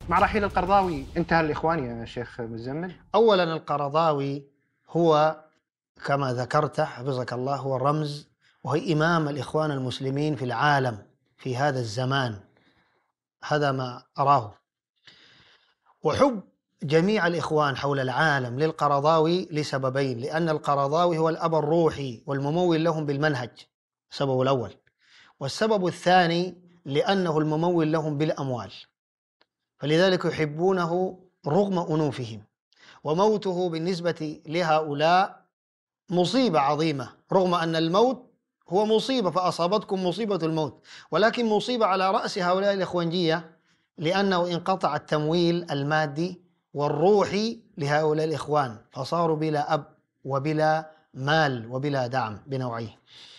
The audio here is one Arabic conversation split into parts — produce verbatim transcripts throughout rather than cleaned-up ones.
مع رحيل القرضاوي انتهى الإخوان يا شيخ مزمل؟ أولا القرضاوي هو كما ذكرت حفظك الله هو الرمز وهو إمام الإخوان المسلمين في العالم في هذا الزمان، هذا ما أراه. وحب جميع الإخوان حول العالم للقرضاوي لسببين: لأن القرضاوي هو الأب الروحي والممول لهم بالمنهج، السبب الأول. والسبب الثاني لأنه الممول لهم بالأموال، فلذلك يحبونه رغم أنوفهم. وموته بالنسبة لهؤلاء مصيبة عظيمة، رغم أن الموت هو مصيبة، فأصابتكم مصيبة الموت، ولكن مصيبة على رأس هؤلاء الإخوانجية، لأنه انقطع التمويل المادي والروحي لهؤلاء الإخوان، فصاروا بلا أب وبلا مال وبلا دعم بنوعيه.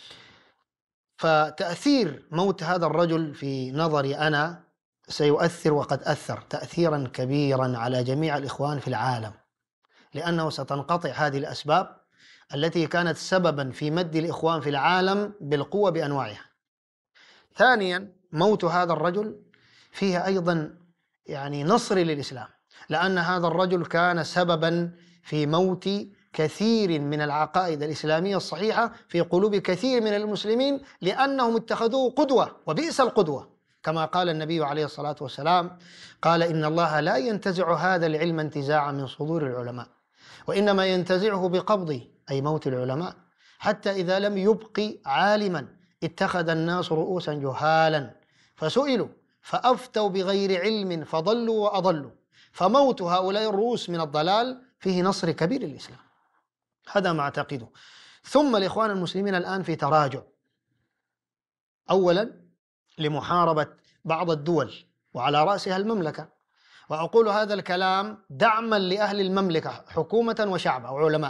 فتأثير موت هذا الرجل في نظري أنا سيؤثر وقد أثر تأثيرا كبيرا على جميع الإخوان في العالم، لأنه ستنقطع هذه الأسباب التي كانت سببا في مد الإخوان في العالم بالقوة بأنواعها. ثانيا، موت هذا الرجل فيه أيضا يعني نصر للإسلام، لأن هذا الرجل كان سببا في موت كثير من العقائد الإسلامية الصحيحة في قلوب كثير من المسلمين، لأنهم اتخذوه قدوة، وبئس القدوة، كما قال النبي عليه الصلاة والسلام، قال: إن الله لا ينتزع هذا العلم انتزاعا من صدور العلماء، وإنما ينتزعه بقبضه، أي موت العلماء، حتى إذا لم يبق عالما اتخذ الناس رؤوسا جهالا فسئلوا فأفتوا بغير علم فضلوا وأضلوا. فموت هؤلاء الرؤوس من الضلال فيه نصر كبير للإسلام، هذا ما أعتقده. ثم الإخوان المسلمين الآن في تراجع، أولا لمحاربة بعض الدول وعلى رأسها المملكة، وأقول هذا الكلام دعما لأهل المملكة حكومة وشعبا وعلماء،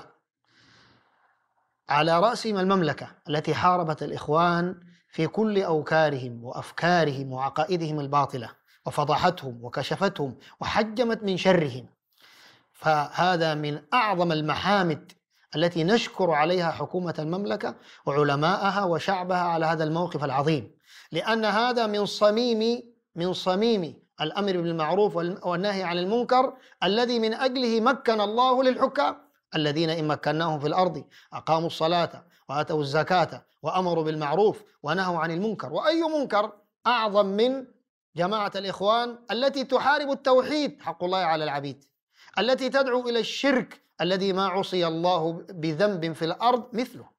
على رأسهم المملكة التي حاربت الإخوان في كل أوكارهم وأفكارهم وعقائدهم الباطلة، وفضحتهم وكشفتهم وحجمت من شرهم. فهذا من أعظم المحامد التي نشكر عليها حكومة المملكة وعلماءها وشعبها على هذا الموقف العظيم، لأن هذا من صميم من صميم الأمر بالمعروف والنهي عن المنكر الذي من أجله مكن الله للحكام، الذين إن مكناهم في الأرض أقاموا الصلاة وآتوا الزكاة وأمروا بالمعروف ونهوا عن المنكر. وأي منكر أعظم من جماعة الإخوان التي تحارب التوحيد، حق الله على العبيد، التي تدعو إلى الشرك الذي ما عصي الله بذنب في الأرض مثله.